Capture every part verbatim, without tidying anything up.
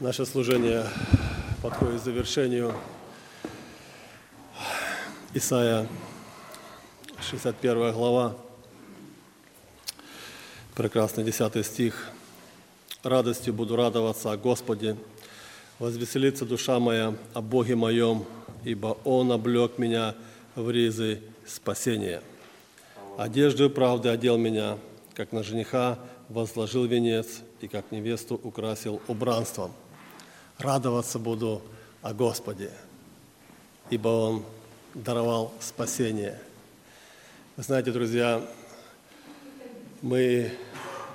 Наше служение подходит к завершению. Исайя, шестьдесят первая глава, прекрасный десятый стих. «Радостью буду радоваться о Господе, возвеселится душа моя о Боге моем, ибо Он облек меня в ризы спасения. Одеждою правды одел меня, как на жениха возложил венец, и как невесту украсил убранством. Радоваться буду о Господе, ибо Он даровал спасение». Вы знаете, друзья, мы...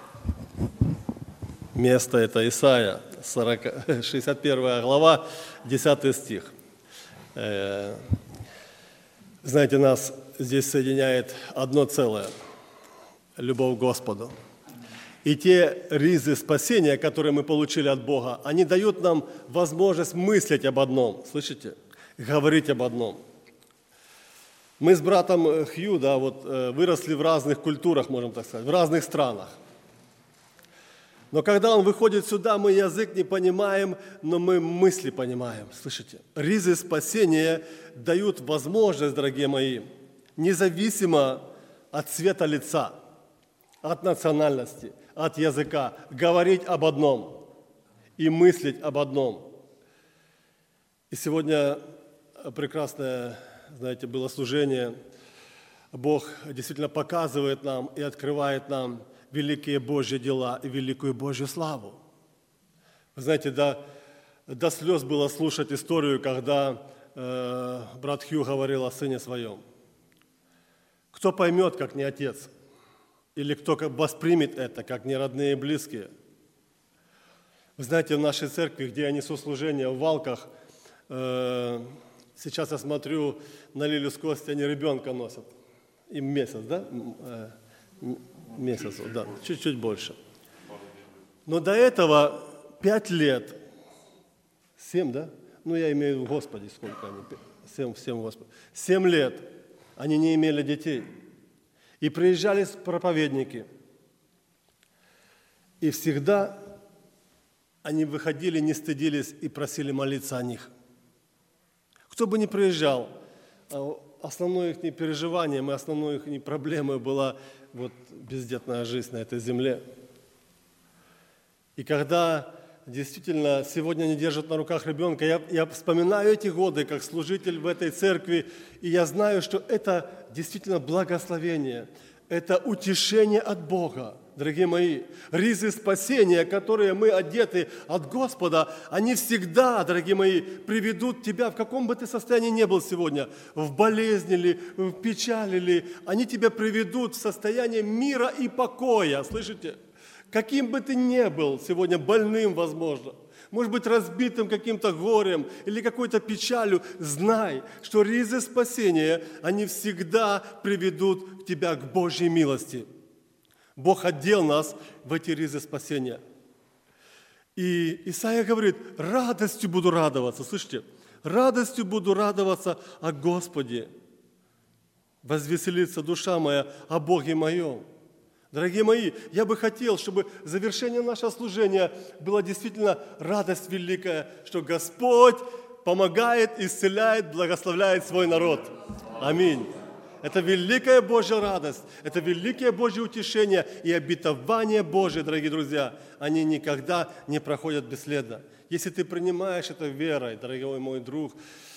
Место это Исайя, шестьдесят первая глава, десятый стих. Знаете, нас здесь соединяет одно целое – любовь к Господу. И те ризы спасения, которые мы получили от Бога, они дают нам возможность мыслить об одном, слышите? Говорить об одном. Мы с братом Хью, да, вот, выросли в разных культурах, можем так сказать, в разных странах. Но когда он выходит сюда, мы язык не понимаем, но мы мысли понимаем. Слышите? Ризы спасения дают возможность, дорогие мои, независимо от цвета лица, от национальности, от языка, говорить об одном и мыслить об одном. И сегодня прекрасное, знаете, было служение. Бог действительно показывает нам и открывает нам великие Божьи дела и великую Божью славу. Вы знаете, до, до слез было слушать историю, когда э, брат Хью говорил о сыне своем. Кто поймет, как не отец? Или кто воспримет это, как не родные и близкие? Вы знаете, в нашей церкви, где я несу служение в Валках, э, сейчас я смотрю на Лилю с Костей, они ребенка носят. Им месяц, да? Э, Месяц, да, чуть-чуть больше. Но до этого пять лет, семь, да? Ну, я имею в виду, Господи, сколько они, семь, семь, Господи. Семь лет они не имели детей. И приезжали проповедники. И всегда они выходили, не стыдились и просили молиться о них. Кто бы ни приезжал, основное их переживание, и основной их проблемой была вот бездетная жизнь на этой земле. И когда действительно сегодня они держат на руках ребенка, я, я вспоминаю эти годы как служитель в этой церкви, и я знаю, что это действительно благословение, это утешение от Бога. Дорогие мои, ризы спасения, которые мы одеты от Господа, они всегда, дорогие мои, приведут тебя, в каком бы ты состоянии ни был сегодня, в болезни ли, в печали ли, они тебя приведут в состояние мира и покоя, слышите? Каким бы ты ни был сегодня, больным, возможно, может быть, разбитым каким-то горем или какой-то печалью, знай, что ризы спасения, они всегда приведут тебя к Божьей милости. Бог одел нас в эти ризы спасения. И Исайя говорит, радостью буду радоваться, слышите? Радостью буду радоваться о Господе. Возвеселится душа моя о Боге моем. Дорогие мои, я бы хотел, чтобы завершение нашего служения было действительно радость великая, что Господь помогает, исцеляет, благословляет свой народ. Аминь. Это великая Божья радость, это великое Божье утешение и обетование Божие, дорогие друзья, они никогда не проходят бесследно. Если ты принимаешь это верой, дорогой мой друг,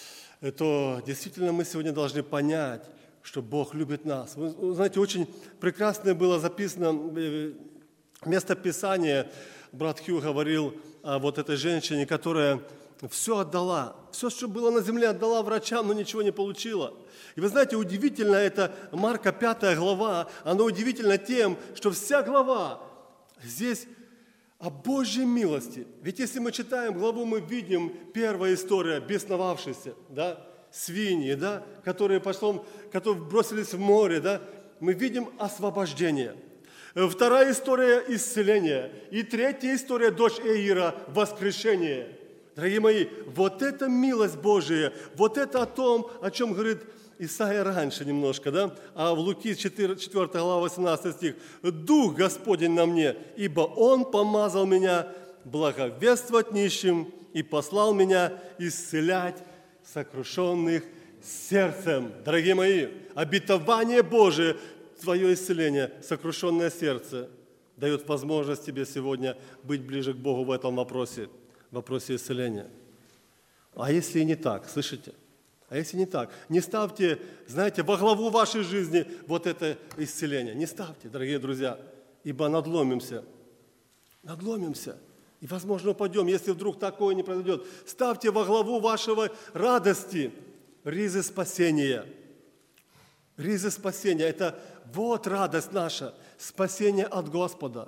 то действительно мы сегодня должны понять, что Бог любит нас. Вы знаете, очень прекрасно было записано место Писания, брат Хью говорил о вот этой женщине, которая все отдала, все, что было на земле, отдала врачам, но ничего не получила. И вы знаете, удивительно это, Марка пятая глава, она удивительна тем, что вся глава здесь о Божьей милости. Ведь если мы читаем главу, мы видим первая история, бесновавшаяся, да, свиньи, да, которые потом, которые бросились в море, да, мы видим освобождение. Вторая история – исцеление. И третья история – дочь Иаира – воскрешение. Дорогие мои, вот это милость Божия, вот это о том, о чем говорит Исайя раньше немножко, да? А в Луки четвёртая глава, восемнадцатый стих. «Дух Господень на мне, ибо Он помазал меня благовествовать нищим и послал меня исцелять сокрушенных сердцем». Дорогие мои, обетование Божие, твое исцеление, сокрушенное сердце, дает возможность тебе сегодня быть ближе к Богу в этом вопросе, в вопросе исцеления. А если и не так, слышите? А если не так? Не ставьте, знаете, во главу вашей жизни вот это исцеление. Не ставьте, дорогие друзья, ибо надломимся. Надломимся. И, возможно, упадем, если вдруг такое не произойдет. Ставьте во главу вашего радости ризы спасения. Ризы спасения – это вот радость наша, спасение от Господа.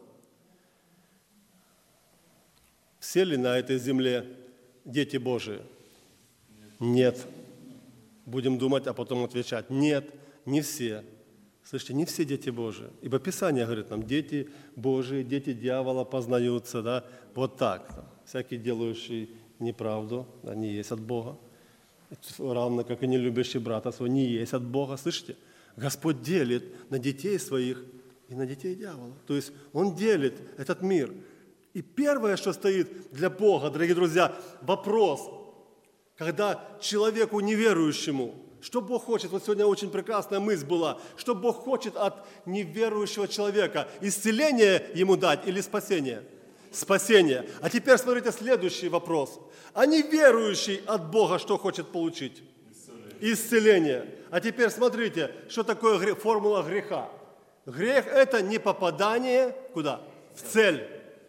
Все ли на этой земле дети Божии? Нет. Будем думать, а потом отвечать. Нет, не все. Слышите, не все дети Божии. Ибо Писание говорит нам, дети Божии, дети дьявола познаются, да, вот так. Всякий, делающий неправду, да, не есть от Бога. Равно, как и не любящий брата своего, не есть от Бога. Слышите? Господь делит на детей своих и на детей дьявола. То есть Он делит этот мир. И первое, что стоит для Бога, дорогие друзья, вопрос, когда человеку неверующему, что Бог хочет, вот сегодня очень прекрасная мысль была, что Бог хочет от неверующего человека, исцеление ему дать или спасение? Спасение. А теперь смотрите следующий вопрос. А неверующий от Бога что хочет получить? Исцеление. Исцеление. А теперь смотрите, что такое грех, формула греха. Грех – это не попадание куда? В цель.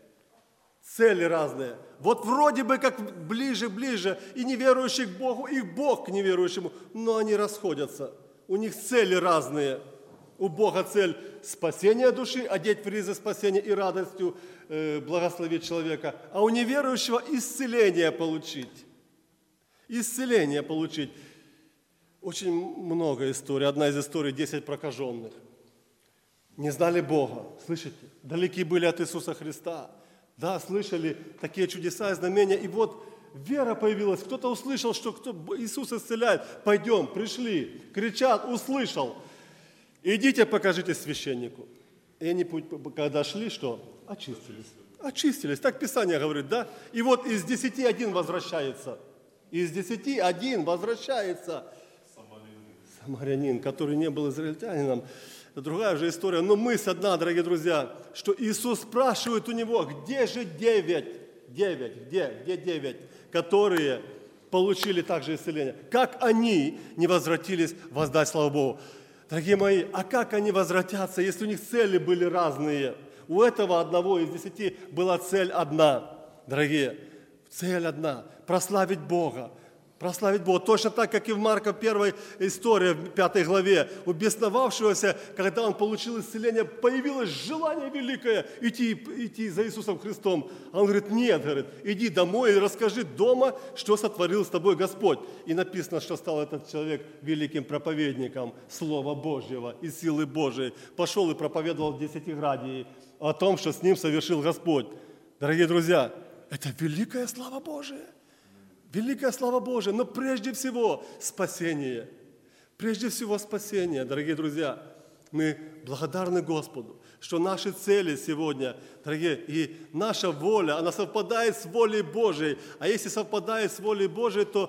Цели разные. Вот вроде бы как ближе-ближе и неверующий к Богу, и Бог к неверующему, но они расходятся. У них цели разные. У Бога цель спасения души, одеть в ризы спасения и радостью э, благословить человека, а у неверующего исцеление получить. Исцеление получить. Очень много историй. Одна из историй – десять прокаженных. Не знали Бога, слышите? Далеки были от Иисуса Христа. Да, слышали такие чудеса и знамения. И вот вера появилась. Кто-то услышал, что кто, Иисус исцеляет. Пойдем, пришли, кричат, услышал. Идите, покажите священнику. И они, когда шли, что? Очистились. Очистились. Так Писание говорит, да? И вот из десяти один возвращается. Из десяти один возвращается. Самарянин, который не был израильтянином. Это другая же история. Но мысль одна, дорогие друзья, что Иисус спрашивает у него, где же девять? Девять, где? Где девять? Которые получили также исцеление. Как они не возвратились воздать славу Богу? Дорогие мои, а как они возвратятся, если у них цели были разные? У этого одного из десяти была цель одна, дорогие. Цель одна – прославить Бога. Прославить Бога. Точно так, как и в Марка первой истории, в пятой главе. У бесновавшегося, когда он получил исцеление, появилось желание великое идти, идти за Иисусом Христом. А он говорит, нет, говорит, иди домой и расскажи дома, что сотворил с тобой Господь. И написано, что стал этот человек великим проповедником Слова Божьего и силы Божией. Пошел и проповедовал в Десятиградии о том, что с ним совершил Господь. Дорогие друзья, это великая слава Божия. Великая слава Божия, но прежде всего спасение. Прежде всего спасение, дорогие друзья. Мы благодарны Господу, что наши цели сегодня, дорогие, и наша воля, она совпадает с волей Божией. А если совпадает с волей Божией, то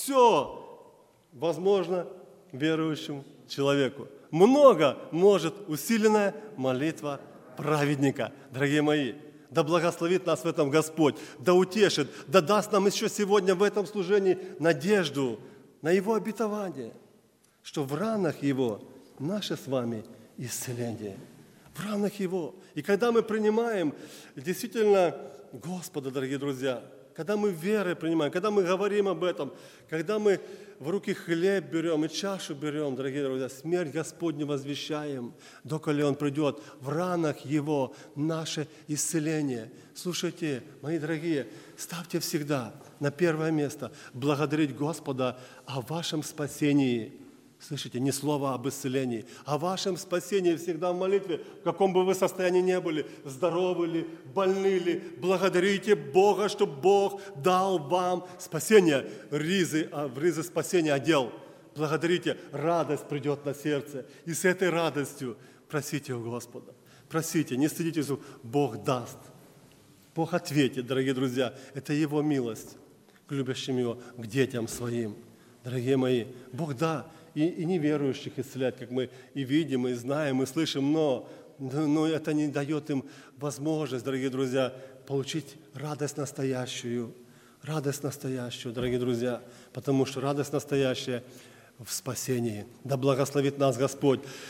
все возможно верующему человеку. Много может усиленная молитва праведника, дорогие мои. Да благословит нас в этом Господь, да утешит, да даст нам еще сегодня в этом служении надежду на Его обетование, что в ранах Его наше с вами исцеление. В ранах Его. И когда мы принимаем действительно Господа, дорогие друзья, когда мы верой принимаем, когда мы говорим об этом, когда мы в руки хлеб берем и чашу берем, дорогие друзья, смерть Господню возвещаем, доколе Он придет, в ранах Его наше исцеление. Слушайте, мои дорогие, ставьте всегда на первое место благодарить Господа о вашем спасении. Слышите, не слово об исцелении, о вашем спасении всегда в молитве, в каком бы вы состоянии ни были, здоровы ли, больны ли, благодарите Бога, что Бог дал вам спасение. Ризы, в ризы спасения одел. Благодарите, радость придет на сердце. И с этой радостью просите у Господа. Просите, не стыдитесь, Бог даст. Бог ответит, дорогие друзья. Это Его милость к любящим Его, к детям Своим. Дорогие мои, Бог, да, и, и неверующих исцеляет, как мы и видим, и знаем, и слышим, но, но это не дает им возможность, дорогие друзья, получить радость настоящую. Радость настоящую, дорогие друзья, потому что радость настоящая в спасении. Да благословит нас Господь.